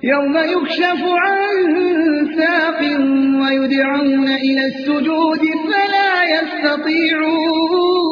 يوم يكشف عن ساق ويدعون إلى السجود فلا يستطيعون